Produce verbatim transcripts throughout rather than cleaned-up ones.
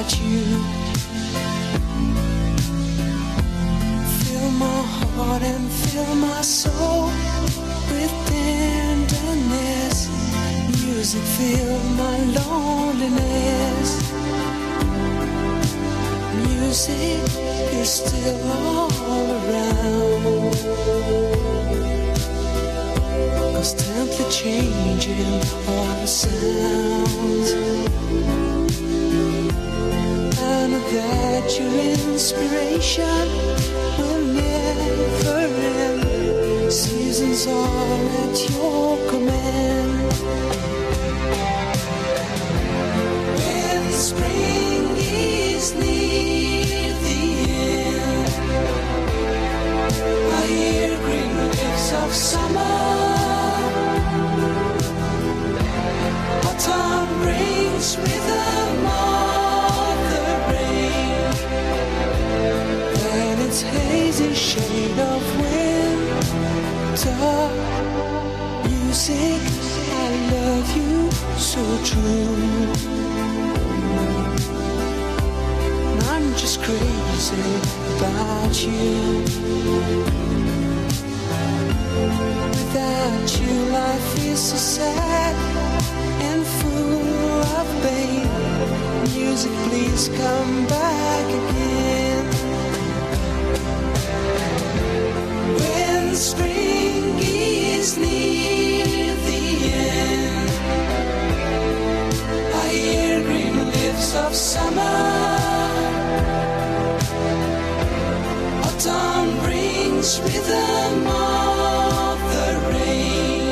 about you. Fill my heart and fill my soul with tenderness. Music fill my loneliness. Music is still all around, constantly changing all the sounds. I know that your inspiration will never end. Seasons are at your command. When spring is near the end, I hear green leaves of summer. Autumn brings rhythm of the rain, and its hazy shade of winter. Music, I love you so true. I'm just crazy about you. Without you, life is so sad and full of pain. Music, please come back again. When spring is near the end, I hear green leaves of summer. Autumn brings rhythm of the rain,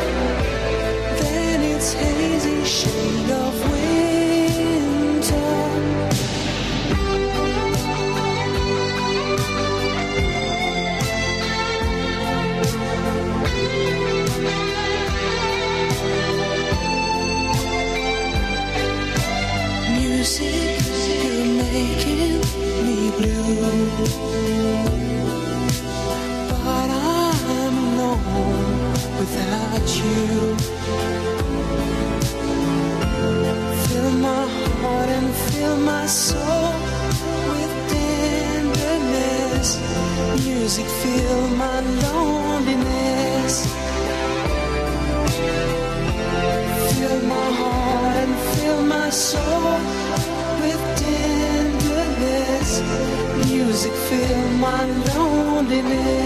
then its hazy shade of winter. Music, you're making me blue, but I'm alone without you. Fill my heart and fill my soul with tenderness. Music, fill my loneliness. Fill my heart and fill my soul with tenderness. Music, fill my loneliness.